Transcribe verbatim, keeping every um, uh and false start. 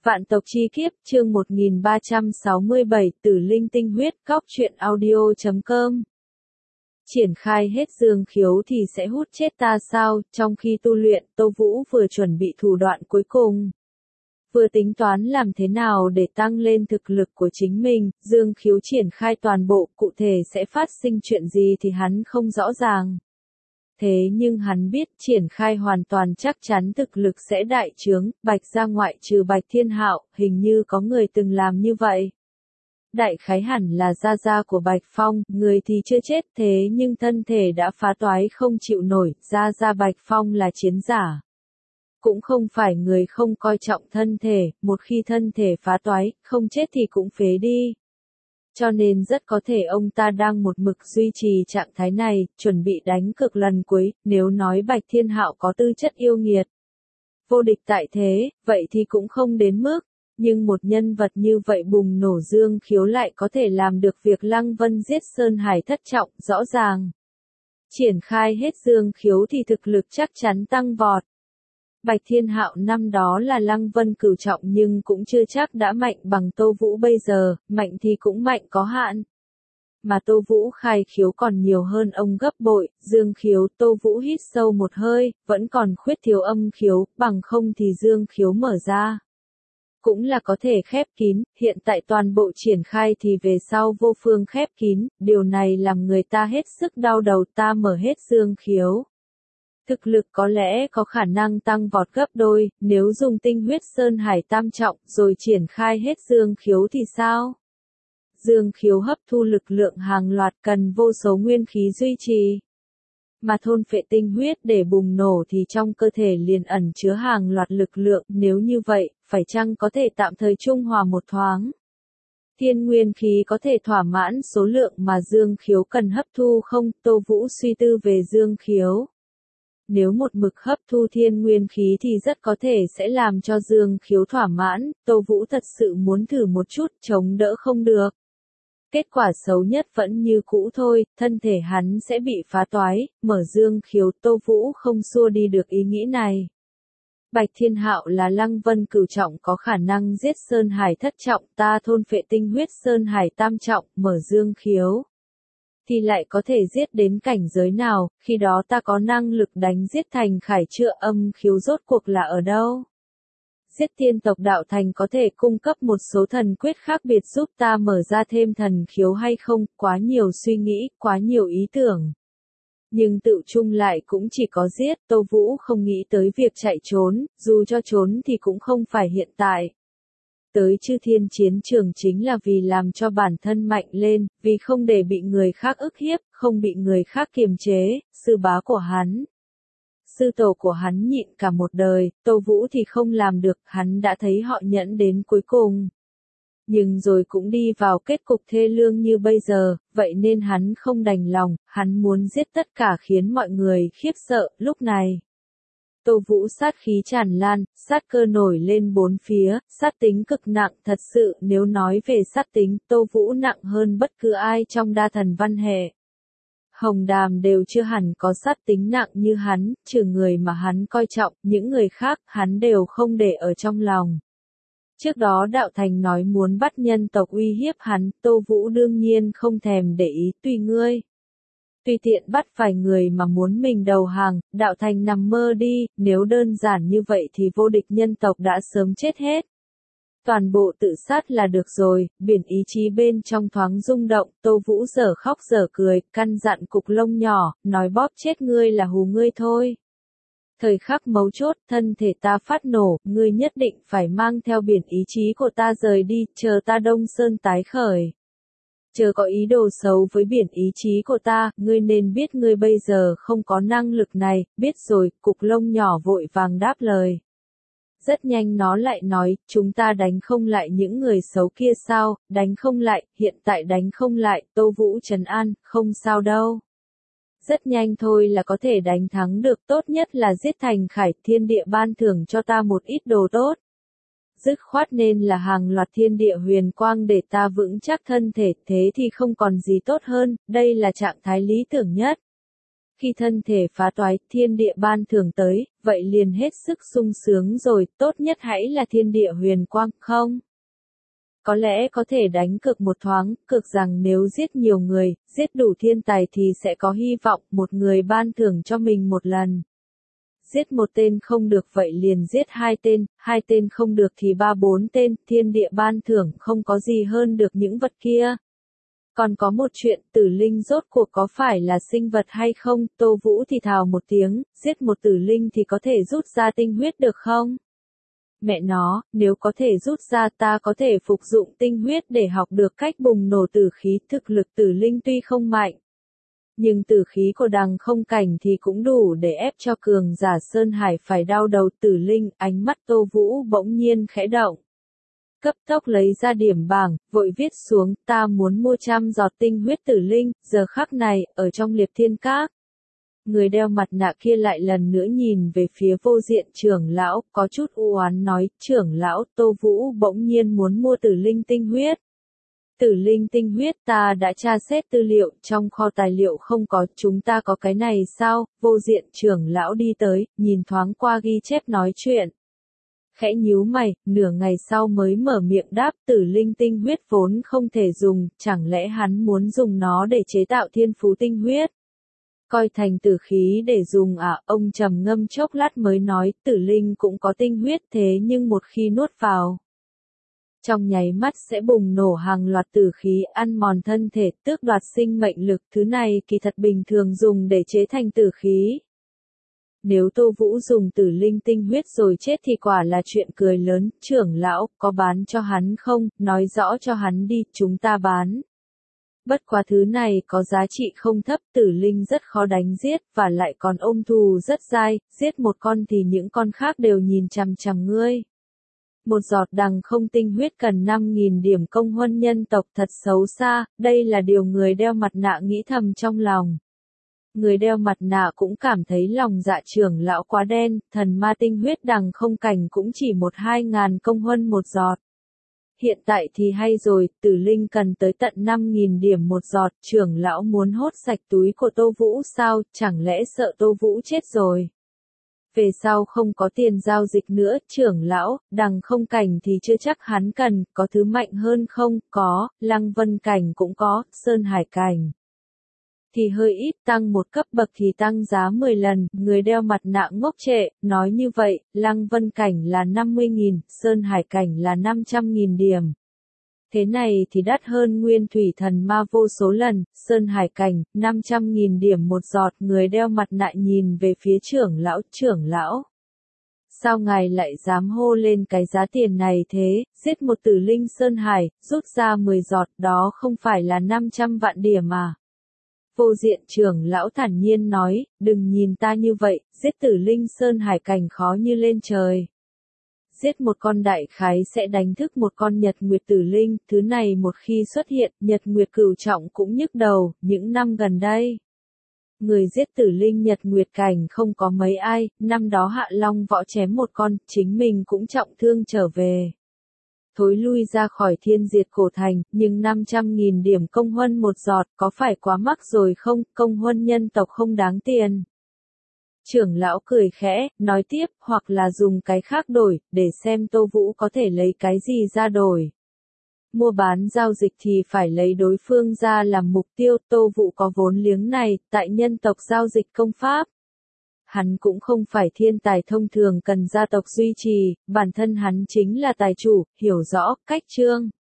Vạn tộc chi kiếp, chương một nghìn ba trăm sáu mươi bảy, Tử Linh Tinh Huyết, Góc truyện audio chấm com. Triển khai hết dương khiếu thì sẽ hút chết ta sao? Trong khi tu luyện, Tô Vũ vừa chuẩn bị thủ đoạn cuối cùng. Vừa tính toán làm thế nào để tăng lên thực lực của chính mình, dương khiếu triển khai toàn bộ, cụ thể sẽ phát sinh chuyện gì thì hắn không rõ ràng. Thế nhưng hắn biết triển khai hoàn toàn chắc chắn thực lực sẽ đại trướng, Bạch gia ngoại trừ Bạch Thiên Hạo, hình như có người từng làm như vậy. Đại khái hẳn là gia gia của Bạch Phong, người thì chưa chết thế nhưng thân thể đã phá toái không chịu nổi, gia gia Bạch Phong là chiến giả. Cũng không phải người không coi trọng thân thể, một khi thân thể phá toái, không chết thì cũng phế đi. Cho nên rất có thể ông ta đang một mực duy trì trạng thái này, chuẩn bị đánh cược lần cuối, nếu nói Bạch Thiên Hạo có tư chất yêu nghiệt. Vô địch tại thế, vậy thì cũng không đến mức, nhưng một nhân vật như vậy bùng nổ dương khiếu lại có thể làm được việc Lăng Vân giết Sơn Hải thất trọng, rõ ràng. Triển khai hết dương khiếu thì thực lực chắc chắn tăng vọt. Bạch Thiên Hạo năm đó là Lăng Vân cửu trọng nhưng cũng chưa chắc đã mạnh bằng Tô Vũ bây giờ, mạnh thì cũng mạnh có hạn. Mà Tô Vũ khai khiếu còn nhiều hơn ông gấp bội, dương khiếu, Tô Vũ hít sâu một hơi, vẫn còn khuyết thiếu âm khiếu, bằng không thì dương khiếu mở ra. Cũng là có thể khép kín, hiện tại toàn bộ triển khai thì về sau vô phương khép kín, điều này làm người ta hết sức đau đầu, ta mở hết dương khiếu. Thực lực có lẽ có khả năng tăng vọt gấp đôi, nếu dùng tinh huyết Sơn Hải tam trọng rồi triển khai hết dương khiếu thì sao? Dương khiếu hấp thu lực lượng hàng loạt cần vô số nguyên khí duy trì. Mà thôn phệ tinh huyết để bùng nổ thì trong cơ thể liền ẩn chứa hàng loạt lực lượng, nếu như vậy, phải chăng có thể tạm thời trung hòa một thoáng? Thiên nguyên khí có thể thỏa mãn số lượng mà dương khiếu cần hấp thu không? Tô Vũ suy tư về dương khiếu. Nếu một mực hấp thu thiên nguyên khí thì rất có thể sẽ làm cho dương khiếu thỏa mãn, Tô Vũ thật sự muốn thử một chút, chống đỡ không được. Kết quả xấu nhất vẫn như cũ thôi, thân thể hắn sẽ bị phá toái, mở dương khiếu, Tô Vũ không xua đi được ý nghĩ này. Bạch Thiên Hạo là Lăng Vân cửu trọng có khả năng giết Sơn Hải thất trọng, ta thôn phệ tinh huyết Sơn Hải tam trọng, mở dương khiếu. Thì lại có thể giết đến cảnh giới nào, khi đó ta có năng lực đánh giết thành khải trựa, âm khiếu rốt cuộc là ở đâu? Giết tiên tộc đạo thành có thể cung cấp một số thần quyết khác biệt giúp ta mở ra thêm thần khiếu hay không? Quá nhiều suy nghĩ, quá nhiều ý tưởng. Nhưng tự chung lại cũng chỉ có giết, Tô Vũ không nghĩ tới việc chạy trốn, dù cho trốn thì cũng không phải hiện tại. Tới chư thiên chiến trường chính là vì làm cho bản thân mạnh lên, vì không để bị người khác ức hiếp, không bị người khác kiềm chế, sư bá của hắn. Sư tổ của hắn nhịn cả một đời, Tô Vũ thì không làm được, hắn đã thấy họ nhẫn đến cuối cùng. Nhưng rồi cũng đi vào kết cục thê lương như bây giờ, vậy nên hắn không đành lòng, hắn muốn giết tất cả khiến mọi người khiếp sợ, lúc này. Tô Vũ sát khí tràn lan, sát cơ nổi lên bốn phía, sát tính cực nặng, thật sự nếu nói về sát tính, Tô Vũ nặng hơn bất cứ ai trong đa thần văn hệ. Hồng Đàm đều chưa hẳn có sát tính nặng như hắn, trừ người mà hắn coi trọng, những người khác hắn đều không để ở trong lòng. Trước đó Đạo Thành nói muốn bắt nhân tộc uy hiếp hắn, Tô Vũ đương nhiên không thèm để ý, tùy ngươi. Tùy tiện bắt vài người mà muốn mình đầu hàng, Đạo Thành nằm mơ đi, nếu đơn giản như vậy thì vô địch nhân tộc đã sớm chết hết. Toàn bộ tự sát là được rồi, biển ý chí bên trong thoáng rung động, Tô Vũ dở khóc dở cười, căn dặn cục lông nhỏ, nói bóp chết ngươi là hù ngươi thôi. Thời khắc mấu chốt, thân thể ta phát nổ, ngươi nhất định phải mang theo biển ý chí của ta rời đi, chờ ta Đông Sơn tái khởi. Chờ có ý đồ xấu với biển ý chí của ta, ngươi nên biết ngươi bây giờ không có năng lực này, biết rồi, cục lông nhỏ vội vàng đáp lời. Rất nhanh nó lại nói, chúng ta đánh không lại những người xấu kia sao, đánh không lại, hiện tại đánh không lại, Tô Vũ trấn an, không sao đâu. Rất nhanh thôi là có thể đánh thắng được, tốt nhất là giết thành khải, thiên địa ban thưởng cho ta một ít đồ tốt. Dứt khoát nên là hàng loạt thiên địa huyền quang để ta vững chắc thân thể, thế thì không còn gì tốt hơn, đây là trạng thái lý tưởng nhất. Khi thân thể phá toái, thiên địa ban thưởng tới, vậy liền hết sức sung sướng rồi, tốt nhất hãy là thiên địa huyền quang, không? Có lẽ có thể đánh cược một thoáng, cược rằng nếu giết nhiều người, giết đủ thiên tài thì sẽ có hy vọng, một người ban thưởng cho mình một lần. Giết một tên không được vậy liền giết hai tên, hai tên không được thì ba bốn tên, thiên địa ban thưởng không có gì hơn được những vật kia. Còn có một chuyện, tử linh rốt cuộc có phải là sinh vật hay không, Tô Vũ thì thào một tiếng, giết một tử linh thì có thể rút ra tinh huyết được không? Mẹ nó, nếu có thể rút ra ta có thể phục dụng tinh huyết để học được cách bùng nổ tử khí, thực lực tử linh tuy không mạnh. Nhưng tử khí của đằng không cảnh thì cũng đủ để ép cho cường giả Sơn Hải phải đau đầu. Tử linh, ánh mắt Tô Vũ bỗng nhiên khẽ động. Cấp tốc lấy ra điểm bảng, vội viết xuống, ta muốn mua trăm giọt tinh huyết tử linh, giờ khắc này, ở trong liệt thiên các. Người đeo mặt nạ kia lại lần nữa nhìn về phía vô diện trưởng lão, có chút u oán nói, trưởng lão, Tô Vũ bỗng nhiên muốn mua tử linh tinh huyết. Tử linh tinh huyết ta đã tra xét tư liệu, trong kho tài liệu không có, chúng ta có cái này sao? Vô diện trưởng lão đi tới, nhìn thoáng qua ghi chép nói chuyện. Khẽ nhíu mày, nửa ngày sau mới mở miệng đáp, tử linh tinh huyết vốn không thể dùng, chẳng lẽ hắn muốn dùng nó để chế tạo thiên phú tinh huyết? Coi thành tử khí để dùng à, ông trầm ngâm chốc lát mới nói, tử linh cũng có tinh huyết thế nhưng một khi nuốt vào. Trong nháy mắt sẽ bùng nổ hàng loạt tử khí ăn mòn thân thể, tước đoạt sinh mệnh lực, thứ này kỳ thật bình thường dùng để chế thành tử khí. Nếu Tô Vũ dùng tử linh tinh huyết rồi chết thì quả là chuyện cười lớn, trưởng lão, có bán cho hắn không, nói rõ cho hắn đi, chúng ta bán. Bất quá thứ này có giá trị không thấp, tử linh rất khó đánh giết, và lại còn ôm thù rất dai, giết một con thì những con khác đều nhìn chằm chằm ngươi. Một giọt đằng không tinh huyết cần năm nghìn điểm công huân nhân tộc thật xấu xa, đây là điều người đeo mặt nạ nghĩ thầm trong lòng. Người đeo mặt nạ cũng cảm thấy lòng dạ trưởng lão quá đen, thần ma tinh huyết đằng không cảnh cũng chỉ một hai ngàn công huân một giọt. Hiện tại thì hay rồi, tử linh cần tới tận năm nghìn điểm một giọt, trưởng lão muốn hốt sạch túi của Tô Vũ sao, chẳng lẽ sợ Tô Vũ chết rồi. Về sau không có tiền giao dịch nữa, trưởng lão, đằng không cảnh thì chưa chắc hắn cần, có thứ mạnh hơn không, có, lăng vân cảnh cũng có, sơn hải cảnh. Thì hơi ít, tăng một cấp bậc thì tăng giá mười lần, người đeo mặt nạ ngốc trệ, nói như vậy, lăng vân cảnh là năm mươi nghìn, sơn hải cảnh là năm trăm nghìn điểm. Thế này thì đắt hơn nguyên thủy thần ma vô số lần, sơn hải cảnh, năm trăm nghìn điểm một giọt, người đeo mặt nạ nhìn về phía trưởng lão, trưởng lão. Sao ngài lại dám hô lên cái giá tiền này thế, giết một tử linh sơn hải, rút ra mười giọt, đó không phải là năm trăm vạn điểm à? Vô diện trưởng lão thản nhiên nói, đừng nhìn ta như vậy, giết tử linh sơn hải cảnh khó như lên trời. Giết một con đại khái sẽ đánh thức một con nhật nguyệt tử linh, thứ này một khi xuất hiện, nhật nguyệt cửu trọng cũng nhức đầu, những năm gần đây. Người giết tử linh nhật nguyệt cảnh không có mấy ai, năm đó Hạ Long võ chém một con, chính mình cũng trọng thương trở về. Thối lui ra khỏi thiên diệt cổ thành, nhưng năm trăm nghìn điểm công huân một giọt có phải quá mắc rồi không, công huân nhân tộc không đáng tiền. Trưởng lão cười khẽ, nói tiếp, hoặc là dùng cái khác đổi, để xem Tô Vũ có thể lấy cái gì ra đổi. Mua bán giao dịch thì phải lấy đối phương ra làm mục tiêu, Tô Vũ có vốn liếng này, tại nhân tộc giao dịch công pháp. Hắn cũng không phải thiên tài thông thường cần gia tộc duy trì, bản thân hắn chính là tài chủ, hiểu rõ, cách chương.